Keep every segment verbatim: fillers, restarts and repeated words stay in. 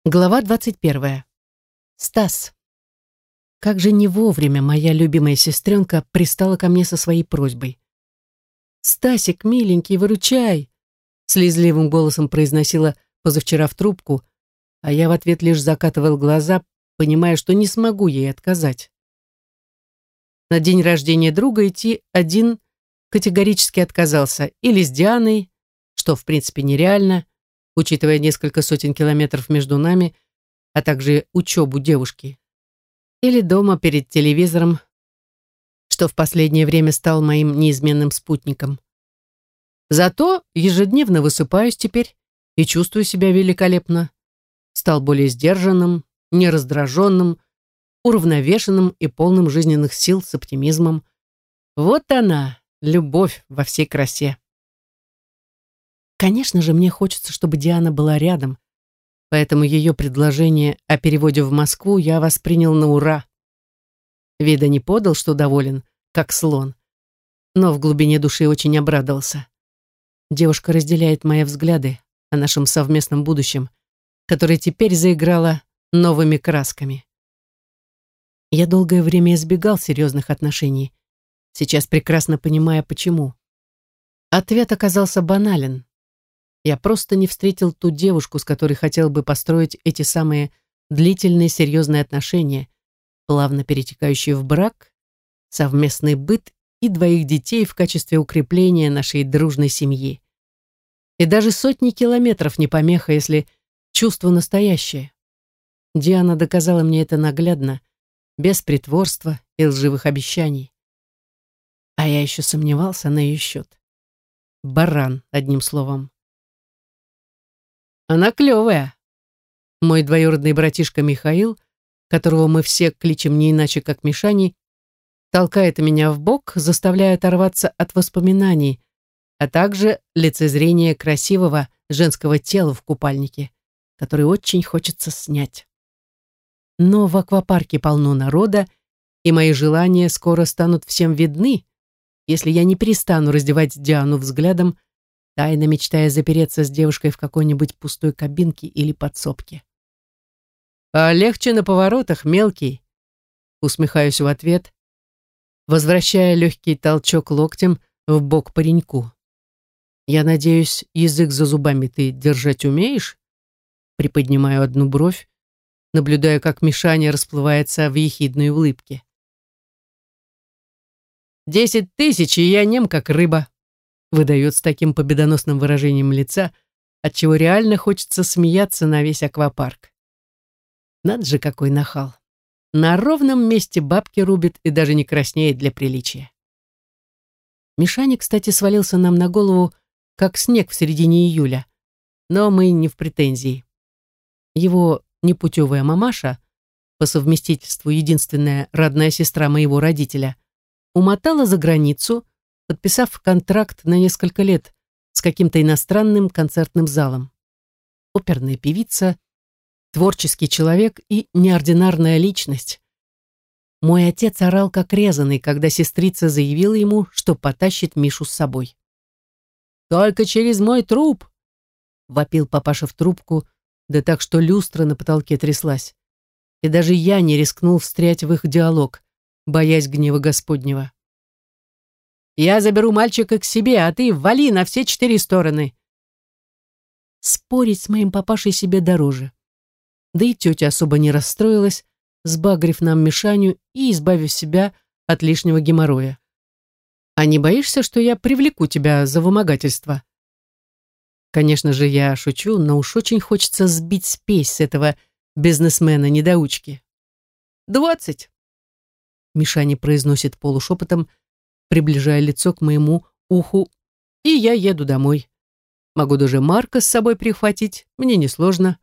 Глава двадцать первая. Стас. Как же не вовремя моя любимая сестренка пристала ко мне со своей просьбой. «Стасик, миленький, выручай!» слезливым голосом произносила позавчера в трубку, а я в ответ лишь закатывал глаза, понимая, что не смогу ей отказать. На день рождения друга идти один категорически отказался, или с Дианой, что в принципе нереально, учитывая несколько сотен километров между нами, а также учебу девушки, или дома перед телевизором, что в последнее время стал моим неизменным спутником. Зато ежедневно высыпаюсь теперь и чувствую себя великолепно. Стал более сдержанным, нераздраженным, уравновешенным и полным жизненных сил с оптимизмом. Вот она, любовь во всей красе. Конечно же, мне хочется, чтобы Диана была рядом, поэтому ее предложение о переводе в Москву я воспринял на ура. Вида не подал, что доволен, как слон, но в глубине души очень обрадовался. Девушка разделяет мои взгляды о нашем совместном будущем, которое теперь заиграло новыми красками. Я долгое время избегал серьезных отношений, сейчас прекрасно понимая, почему. Ответ оказался банален. Я просто не встретил ту девушку, с которой хотел бы построить эти самые длительные серьезные отношения, плавно перетекающие в брак, совместный быт и двоих детей в качестве укрепления нашей дружной семьи. И даже сотни километров не помеха, если чувство настоящее. Диана доказала мне это наглядно, без притворства и лживых обещаний. А я еще сомневался на ее счет. Баран, одним словом. Она клевая. Мой двоюродный братишка Михаил, которого мы все кличем не иначе, как Мишаней, толкает меня в бок, заставляя оторваться от воспоминаний, а также лицезрения красивого женского тела в купальнике, который очень хочется снять. Но в аквапарке полно народа, и мои желания скоро станут всем видны, если я не перестану раздевать Диану взглядом, тайно мечтая запереться с девушкой в какой-нибудь пустой кабинке или подсобке. «А легче на поворотах, мелкий», усмехаюсь в ответ, возвращая легкий толчок локтем в бок пареньку. «Я надеюсь, язык за зубами ты держать умеешь?» Приподнимаю одну бровь, наблюдая, как Мишаня расплывается в ехидной улыбке. «Десять тысяч, и я нем, как рыба», выдает с таким победоносным выражением лица, отчего реально хочется смеяться на весь аквапарк. Надо же, какой нахал. На ровном месте бабки рубит и даже не краснеет для приличия. Мишаня, кстати, свалился нам на голову, как снег в середине июля, но мы не в претензии. Его непутевая мамаша, по совместительству единственная родная сестра моего родителя, умотала за границу, подписав контракт на несколько лет с каким-то иностранным концертным залом. Оперная певица, творческий человек и неординарная личность. Мой отец орал как резаный, когда сестрица заявила ему, что потащит Мишу с собой. «Только через мой труп!» — вопил папаша в трубку, да так, что люстра на потолке тряслась. И даже я не рискнул встрять в их диалог, боясь гнева Господнего. «Я заберу мальчика к себе, а ты вали на все четыре стороны». Спорить с моим папашей себе дороже. Да и тетя особо не расстроилась, сбагрив нам Мишаню и избавив себя от лишнего геморроя. «А не боишься, что я привлеку тебя за вымогательство?» Конечно же, я шучу, но уж очень хочется сбить спесь с этого бизнесмена-недоучки. «Двадцать!» Мишаня произносит полушепотом, приближая лицо к моему уху, и я еду домой. Могу даже Марка с собой прихватить, мне несложно.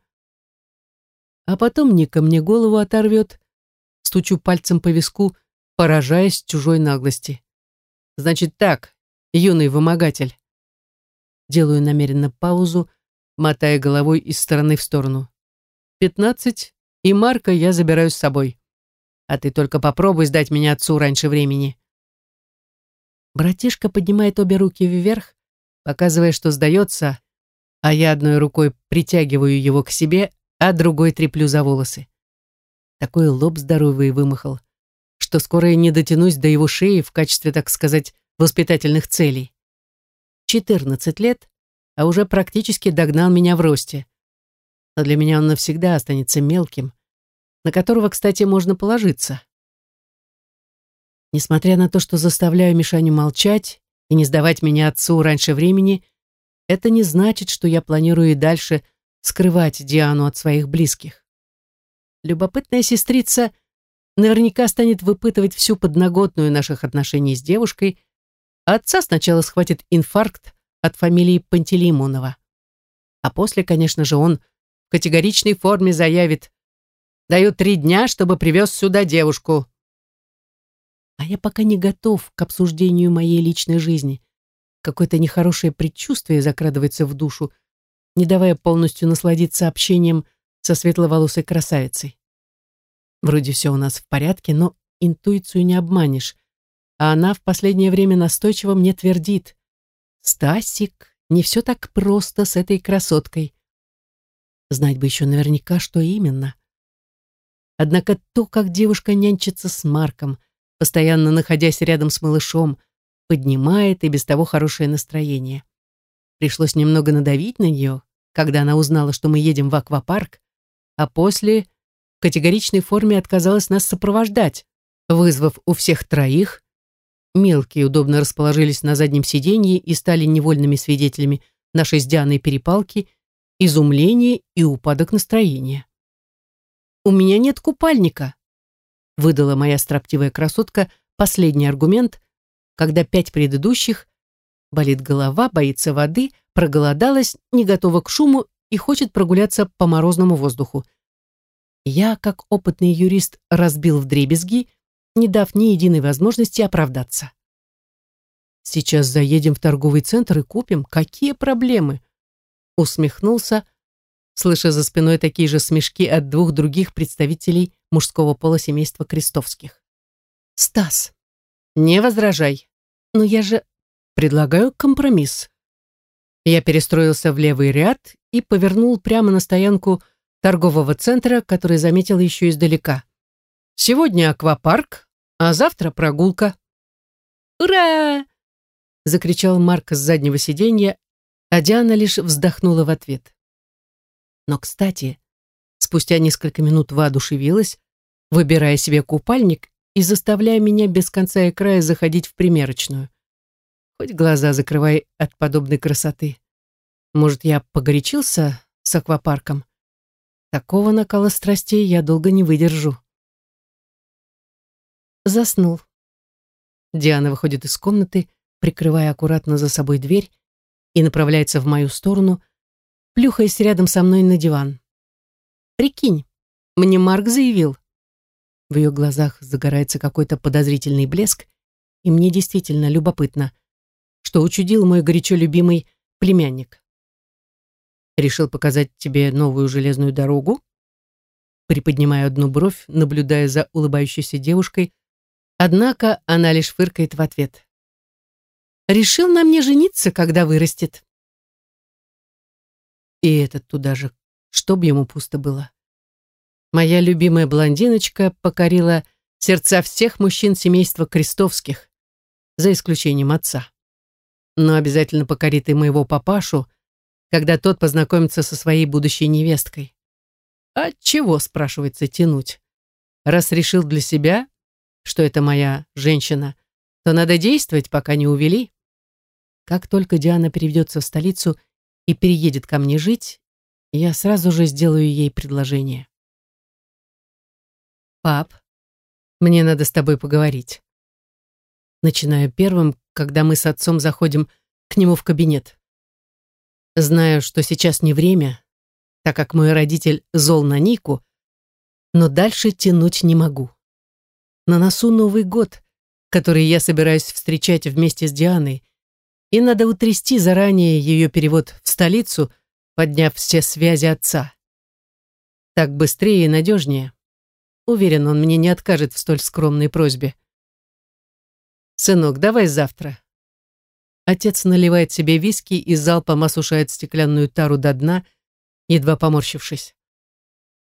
А потом Ника мне голову оторвет, стучу пальцем по виску, поражаясь чужой наглости. Значит так, юный вымогатель. Делаю намеренно паузу, мотая головой из стороны в сторону. Пятнадцать, и Марка я забираю с собой. А ты только попробуй сдать меня отцу раньше времени. Братишка поднимает обе руки вверх, показывая, что сдается, а я одной рукой притягиваю его к себе, а другой треплю за волосы. Такой лоб здоровый вымахал, что скоро я не дотянусь до его шеи в качестве, так сказать, воспитательных целей. четырнадцать лет, а уже практически догнал меня в росте. Но для меня он навсегда останется мелким, на которого, кстати, можно положиться. Несмотря на то, что заставляю Мишаню молчать и не сдавать меня отцу раньше времени, это не значит, что я планирую и дальше скрывать Диану от своих близких. Любопытная сестрица наверняка станет выпытывать всю подноготную наших отношений с девушкой, а отца сначала схватит инфаркт от фамилии Пантелеймонова. А после, конечно же, он в категоричной форме заявит: «Даю три дня, чтобы привез сюда девушку». А я пока не готов к обсуждению моей личной жизни. Какое-то нехорошее предчувствие закрадывается в душу, не давая полностью насладиться общением со светловолосой красавицей. Вроде все у нас в порядке, но интуицию не обманешь, а она в последнее время настойчиво мне твердит: «Стасик, не все так просто с этой красоткой». Знать бы еще наверняка, что именно. Однако то, как девушка нянчится с Марком, постоянно находясь рядом с малышом, поднимает и без того хорошее настроение. Пришлось немного надавить на нее, когда она узнала, что мы едем в аквапарк, а после в категоричной форме отказалась нас сопровождать, вызвав у всех троих. Мелкие удобно расположились на заднем сиденье и стали невольными свидетелями нашей с Дианой перепалки, изумление и упадок настроения. «У меня нет купальника», — выдала моя строптивая красотка последний аргумент, когда пять предыдущих: болит голова, боится воды, проголодалась, не готова к шуму и хочет прогуляться по морозному воздуху. Я, как опытный юрист, разбил вдребезги, не дав ни единой возможности оправдаться. «Сейчас заедем в торговый центр и купим. Какие проблемы?» Усмехнулся, слыша за спиной такие же смешки от двух других представителей мужского пола семейства Крестовских. «Стас, не возражай, но я же предлагаю компромисс». Я перестроился в левый ряд и повернул прямо на стоянку торгового центра, который заметил еще издалека. «Сегодня аквапарк, а завтра прогулка». «Ура!» — закричал Марк с заднего сиденья, а Диана лишь вздохнула в ответ. Но, кстати, спустя несколько минут воодушевилась, выбирая себе купальник и заставляя меня без конца и края заходить в примерочную. Хоть глаза закрывай от подобной красоты. Может, я погорячился с аквапарком? Такого накала страстей я долго не выдержу. Заснул. Диана выходит из комнаты, прикрывая аккуратно за собой дверь, и направляется в мою сторону, плюхаясь рядом со мной на диван. «Прикинь, мне Марк заявил». В ее глазах загорается какой-то подозрительный блеск, и мне действительно любопытно, что учудил мой горячо любимый племянник. «Решил показать тебе новую железную дорогу?» Приподнимаю одну бровь, наблюдая за улыбающейся девушкой, однако она лишь фыркает в ответ. «Решил на мне жениться, когда вырастет». И этот туда же, чтоб ему пусто было. Моя любимая блондиночка покорила сердца всех мужчин семейства Крестовских, за исключением отца. Но обязательно покорит и моего папашу, когда тот познакомится со своей будущей невесткой. А чего, спрашивается, тянуть? Раз решил для себя, что это моя женщина, то надо действовать, пока не увели. Как только Диана переведется в столицу и переедет ко мне жить, я сразу же сделаю ей предложение. «Пап, мне надо с тобой поговорить». Начинаю первым, когда мы с отцом заходим к нему в кабинет. Знаю, что сейчас не время, так как мой родитель зол на Нику, но дальше тянуть не могу. На носу Новый год, который я собираюсь встречать вместе с Дианой, и надо утрясти заранее ее перевод в столицу, подняв все связи отца. Так быстрее и надежнее. Уверен, он мне не откажет в столь скромной просьбе. «Сынок, давай завтра». Отец наливает себе виски и залпом осушает стеклянную тару до дна, едва поморщившись.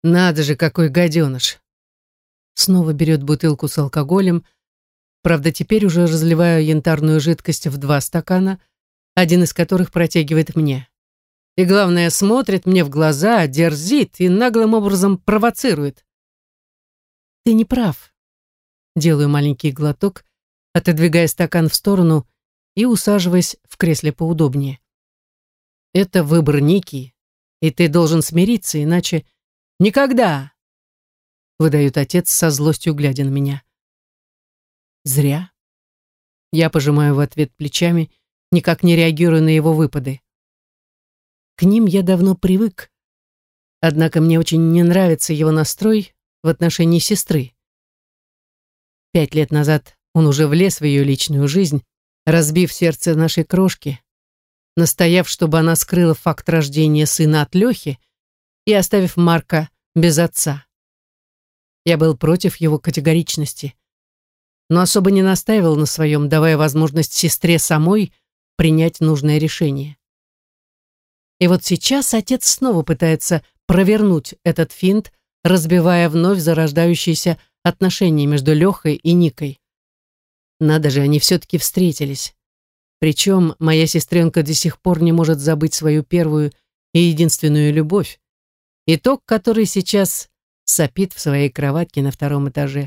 Надо же, какой гаденыш. Снова берет бутылку с алкоголем. Правда, теперь уже разливаю янтарную жидкость в два стакана, один из которых протягивает мне. И главное, смотрит мне в глаза, дерзит и наглым образом провоцирует. Ты не прав. Делаю маленький глоток, отодвигая стакан в сторону и усаживаясь в кресле поудобнее. Это выбор Ники, и ты должен смириться, иначе никогда, выдает отец со злостью, глядя на меня. Зря. Я пожимаю в ответ плечами, никак не реагируя на его выпады. К ним я давно привык, однако мне очень не нравится его настрой в отношении сестры. Пять лет назад он уже влез в ее личную жизнь, разбив сердце нашей крошки, настояв, чтобы она скрыла факт рождения сына от Лехи и оставив Марка без отца. Я был против его категоричности, но особо не настаивал на своем, давая возможность сестре самой принять нужное решение. И вот сейчас отец снова пытается провернуть этот финт, разбивая вновь зарождающиеся отношения между Лехой и Никой. Надо же, они все-таки встретились. Причем моя сестренка до сих пор не может забыть свою первую и единственную любовь, итог которой сейчас сопит в своей кроватке на втором этаже.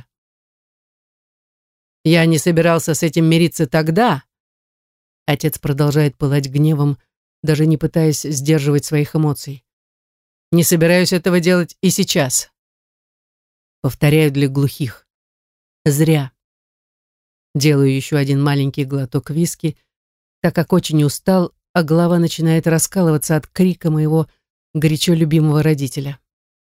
Я не собирался с этим мириться тогда. Отец продолжает пылать гневом, даже не пытаясь сдерживать своих эмоций. Не собираюсь этого делать и сейчас. Повторяю для глухих. Зря. Делаю еще один маленький глоток виски, так как очень устал, а голова начинает раскалываться от крика моего горячо любимого родителя.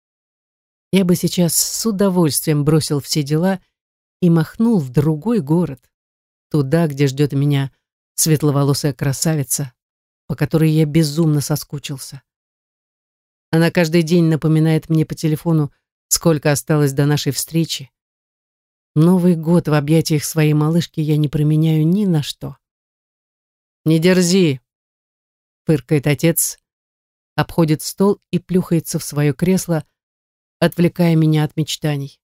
Я бы сейчас с удовольствием бросил все дела и махнул в другой город, туда, где ждет меня светловолосая красавица, по которой я безумно соскучился. Она каждый день напоминает мне по телефону, сколько осталось до нашей встречи. Новый год в объятиях своей малышки я не променяю ни на что. «Не дерзи!» — фыркает отец, обходит стол и плюхается в свое кресло, отвлекая меня от мечтаний.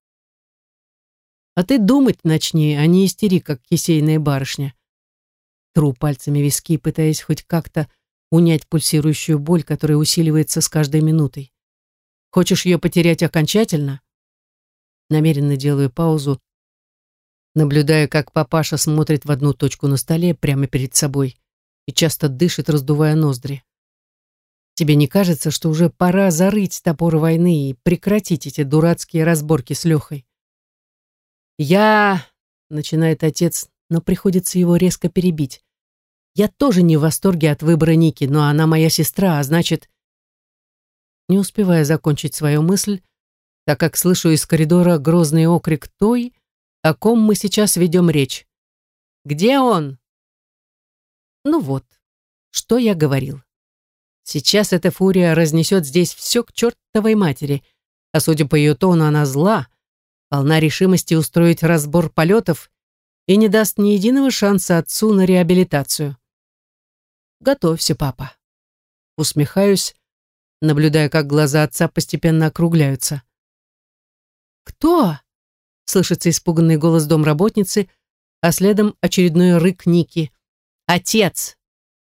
«А ты думать начни, а не истери, как кисейная барышня». Тру пальцами виски, пытаясь хоть как-то унять пульсирующую боль, которая усиливается с каждой минутой. «Хочешь ее потерять окончательно?» Намеренно делаю паузу, наблюдая, как папаша смотрит в одну точку на столе прямо перед собой и часто дышит, раздувая ноздри. «Тебе не кажется, что уже пора зарыть топор войны и прекратить эти дурацкие разборки с Лехой?» «Я...» — начинает отец, но приходится его резко перебить. «Я тоже не в восторге от выбора Ники, но она моя сестра, а значит...» Не успевая закончить свою мысль, так как слышу из коридора грозный окрик той, о ком мы сейчас ведем речь. «Где он?» Ну вот, что я говорил. Сейчас эта фурия разнесет здесь все к чертовой матери, а судя по ее тону, она зла, полна решимости устроить разбор полетов и не даст ни единого шанса отцу на реабилитацию. «Готовься, папа». Усмехаюсь, наблюдая, как глаза отца постепенно округляются. «Кто?» — слышится испуганный голос домработницы, а следом очередной рык Ники. «Отец!»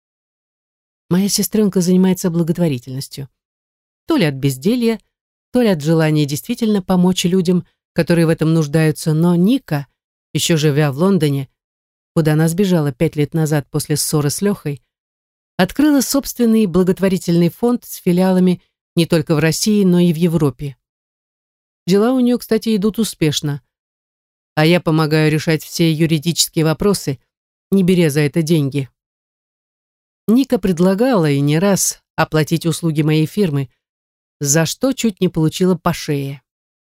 Моя сестренка занимается благотворительностью. То ли от безделья, то ли от желания действительно помочь людям, которые в этом нуждаются, но Ника, еще живя в Лондоне, куда она сбежала пять лет назад после ссоры с Лехой, открыла собственный благотворительный фонд с филиалами не только в России, но и в Европе. Дела у нее, кстати, идут успешно, а я помогаю решать все юридические вопросы, не беря за это деньги. Ника предлагала и не раз оплатить услуги моей фирмы, за что чуть не получила по шее.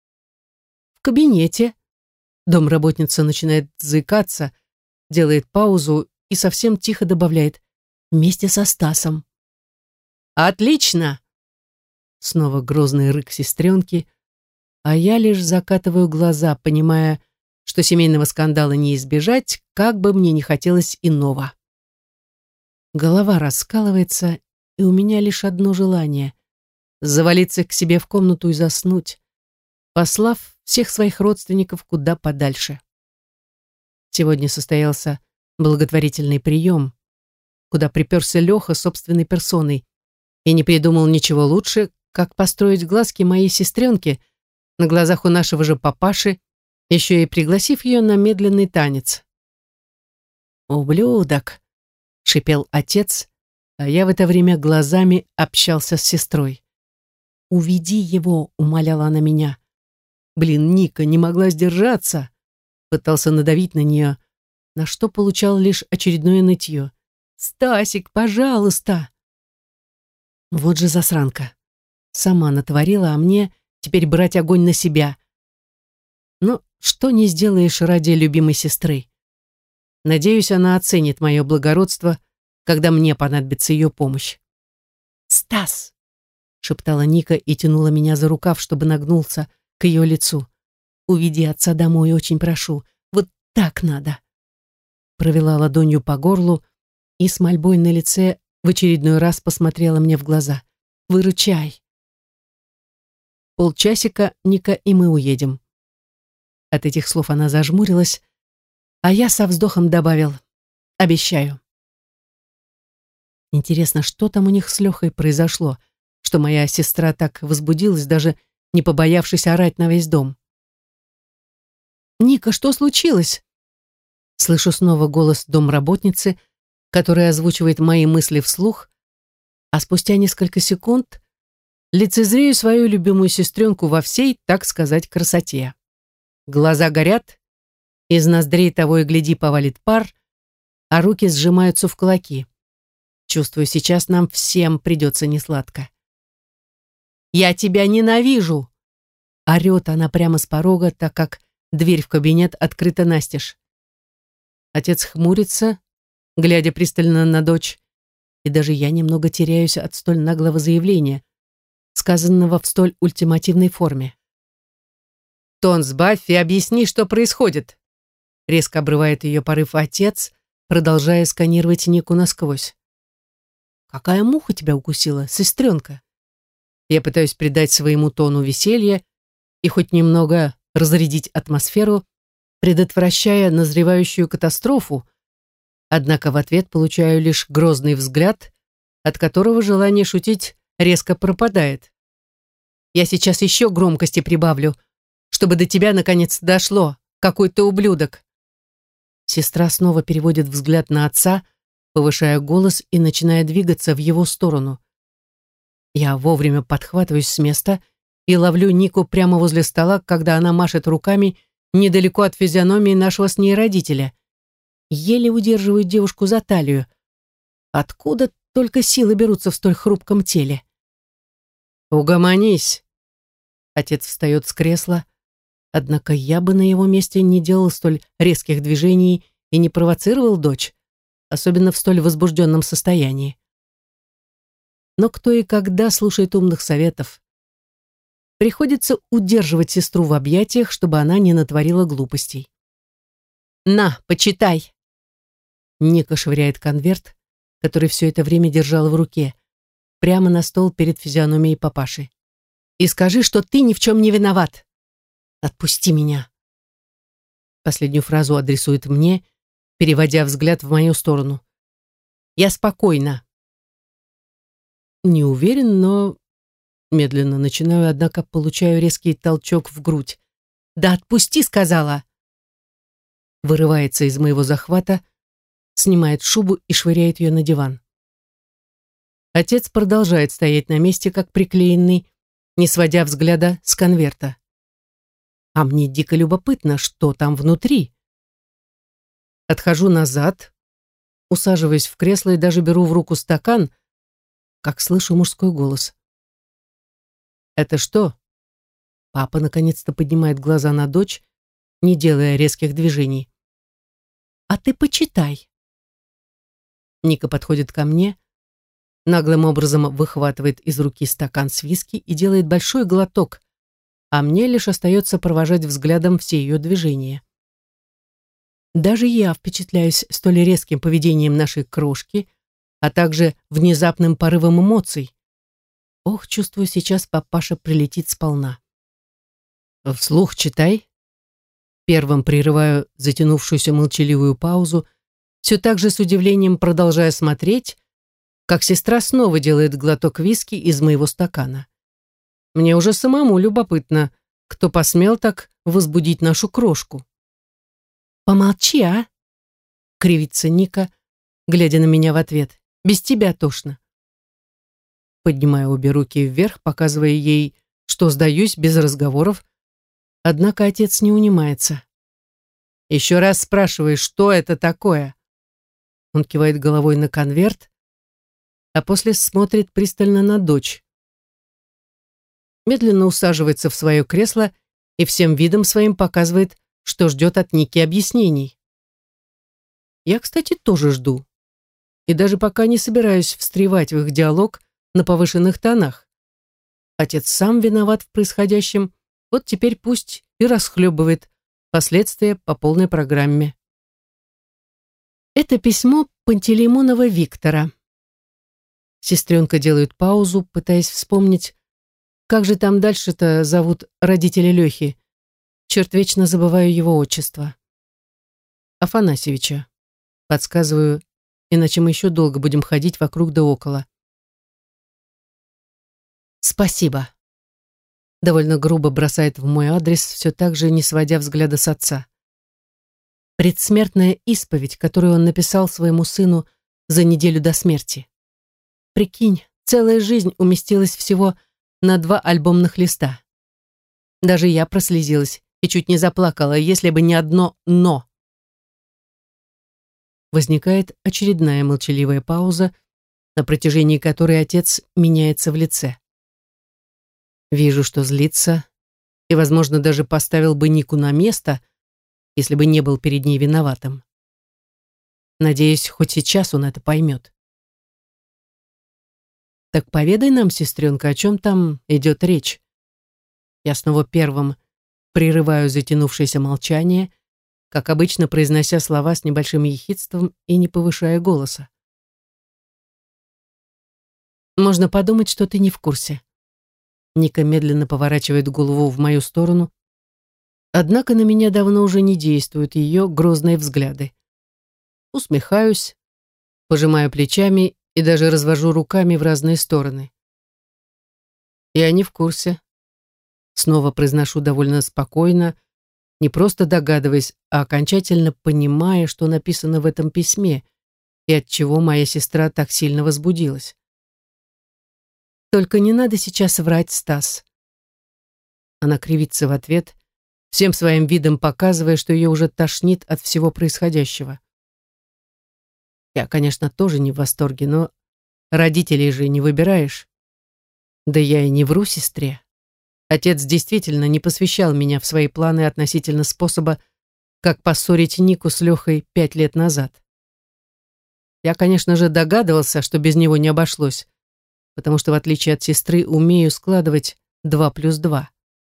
В кабинете домработница начинает заикаться, делает паузу и совсем тихо добавляет: «Вместе со Стасом». «Отлично!» Снова грозный рык сестренки, а я лишь закатываю глаза, понимая, что семейного скандала не избежать, как бы мне ни хотелось иного. Голова раскалывается, и у меня лишь одно желание завалиться к себе в комнату и заснуть, послав всех своих родственников куда подальше. Сегодня состоялся благотворительный прием, куда приперся Леха собственной персоной и не придумал ничего лучше, как построить глазки моей сестренке на глазах у нашего же папаши, еще и пригласив ее на медленный танец. «Ублюдок!» — шипел отец, а я в это время глазами общался с сестрой. «Уведи его!» — умоляла она меня. Блин, Ника не могла сдержаться. Пытался надавить на нее, на что получал лишь очередное нытье. «Стасик, пожалуйста!» Вот же засранка. Сама натворила, а мне теперь брать огонь на себя. Но что не сделаешь ради любимой сестры. Надеюсь, она оценит мое благородство, когда мне понадобится ее помощь. «Стас!» — шептала Ника и тянула меня за рукав, чтобы нагнулся к ее лицу. «Уведи отца домой, очень прошу. Вот так надо!» Провела ладонью по горлу и с мольбой на лице в очередной раз посмотрела мне в глаза. «Выручай!» Полчасика, Ника, и мы уедем. От этих слов она зажмурилась, а я со вздохом добавил: «Обещаю». Интересно, что там у них с Лехой произошло, что моя сестра так возбудилась, даже не побоявшись орать на весь дом. «Ника, что случилось?» Слышу снова голос домработницы, которая озвучивает мои мысли вслух, а спустя несколько секунд лицезрею свою любимую сестренку во всей, так сказать, красоте. Глаза горят, из ноздрей того и гляди повалит пар, а руки сжимаются в кулаки. Чувствую, сейчас нам всем придется несладко. «Я тебя ненавижу!» Орет она прямо с порога, так как дверь в кабинет открыта настежь. Отец хмурится, глядя пристально на дочь, и даже я немного теряюсь от столь наглого заявления, сказанного в столь ультимативной форме. «Тон сбавь и объясни, что происходит!» Резко обрывает ее порыв отец, продолжая сканировать Нику насквозь. «Какая муха тебя укусила, сестренка?» Я пытаюсь придать своему тону веселье и хоть немного разрядить атмосферу, предотвращая назревающую катастрофу, однако в ответ получаю лишь грозный взгляд, от которого желание шутить резко пропадает. «Я сейчас еще громкости прибавлю, чтобы до тебя наконец дошло, какой ты ублюдок!» Сестра снова переводит взгляд на отца, повышая голос и начиная двигаться в его сторону. Я вовремя подхватываюсь с места и ловлю Нику прямо возле стола, когда она машет руками недалеко от физиономии нашего с ней родителя. Еле удерживаю девушку за талию. Откуда только силы берутся в столь хрупком теле? «Угомонись!» Отец встает с кресла, однако я бы на его месте не делал столь резких движений и не провоцировал дочь, особенно в столь возбужденном состоянии. Но кто и когда слушает умных советов? Приходится удерживать сестру в объятиях, чтобы она не натворила глупостей. «На, почитай!» Ника швыряет конверт, который все это время держала в руке, прямо на стол перед физиономией папаши. «И скажи, что ты ни в чем не виноват. Отпусти меня!» Последнюю фразу адресует мне, переводя взгляд в мою сторону. «Я спокойна». Не уверен, но медленно начинаю, однако получаю резкий толчок в грудь. «Да отпусти!» — сказала. Вырывается из моего захвата, снимает шубу и швыряет ее на диван. Отец продолжает стоять на месте, как приклеенный, не сводя взгляда с конверта. А мне дико любопытно, что там внутри. Отхожу назад, усаживаюсь в кресло и даже беру в руку стакан, как слышу мужской голос. «Это что?» Папа наконец-то поднимает глаза на дочь, не делая резких движений. «А ты почитай». Ника подходит ко мне, наглым образом выхватывает из руки стакан с виски и делает большой глоток, а мне лишь остается провожать взглядом все ее движения. Даже я впечатляюсь столь резким поведением нашей крошки, а также внезапным порывом эмоций. Ох, чувствую, сейчас папаша прилетит сполна. Вслух читай. Первым прерываю затянувшуюся молчаливую паузу, все так же с удивлением продолжая смотреть, как сестра снова делает глоток виски из моего стакана. Мне уже самому любопытно, кто посмел так возбудить нашу крошку. «Помолчи, а?» — кривится Ника, глядя на меня в ответ. «Без тебя тошно». Поднимаю обе руки вверх, показывая ей, что сдаюсь без разговоров, однако отец не унимается. «Еще раз спрашиваешь, что это такое?» Он кивает головой на конверт, а после смотрит пристально на дочь. Медленно усаживается в свое кресло и всем видом своим показывает, что ждет от Ники объяснений. Я, кстати, тоже жду. И даже пока не собираюсь встревать в их диалог на повышенных тонах. Отец сам виноват в происходящем, вот теперь пусть и расхлебывает последствия по полной программе. Это письмо Пантелеймонова Виктора. Сестренка делает паузу, пытаясь вспомнить, как же там дальше-то зовут родители Лехи. Черт, вечно забываю его отчество. Афанасьевича. Подсказываю, иначе мы еще долго будем ходить вокруг да около. «Спасибо», — довольно грубо бросает в мой адрес, все так же не сводя взгляда с отца. Предсмертная исповедь, которую он написал своему сыну за неделю до смерти. Прикинь, целая жизнь уместилась всего на два альбомных листа. Даже я прослезилась и чуть не заплакала, если бы не одно «но». Возникает очередная молчаливая пауза, на протяжении которой отец меняется в лице. Вижу, что злится, и, возможно, даже поставил бы Нику на место, если бы не был перед ней виноватым. Надеюсь, хоть сейчас он это поймет. Так поведай нам, сестренка, о чем там идет речь. Я снова первым прерываю затянувшееся молчание, как обычно произнося слова с небольшим ехидством и не повышая голоса. Можно подумать, что ты не в курсе. Ника медленно поворачивает голову в мою сторону, однако на меня давно уже не действуют ее грозные взгляды. Усмехаюсь, пожимаю плечами и даже развожу руками в разные стороны. Я не в курсе. Снова произношу довольно спокойно, не просто догадываясь, а окончательно понимая, что написано в этом письме и от чего моя сестра так сильно возбудилась. Только не надо сейчас врать, Стас. Она кривится в ответ, всем своим видом показывая, что ее уже тошнит от всего происходящего. Я, конечно, тоже не в восторге, но родителей же не выбираешь. Да я и не вру сестре. Отец действительно не посвящал меня в свои планы относительно способа, как поссорить Нику с Лехой пять лет назад. Я, конечно же, догадывался, что без него не обошлось, потому что, в отличие от сестры, умею складывать два плюс два.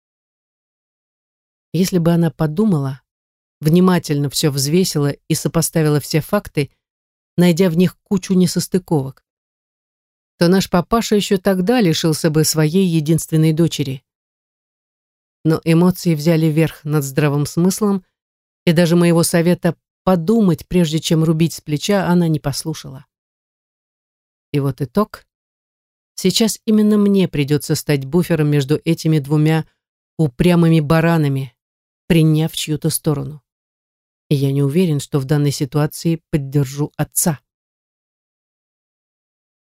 Если бы она подумала, внимательно все взвесила и сопоставила все факты, найдя в них кучу несостыковок, то наш папаша еще тогда лишился бы своей единственной дочери. Но эмоции взяли верх над здравым смыслом, и даже моего совета подумать, прежде чем рубить с плеча, она не послушала. И вот итог. Сейчас именно мне придется стать буфером между этими двумя упрямыми баранами, приняв чью-то сторону. И я не уверен, что в данной ситуации поддержу отца.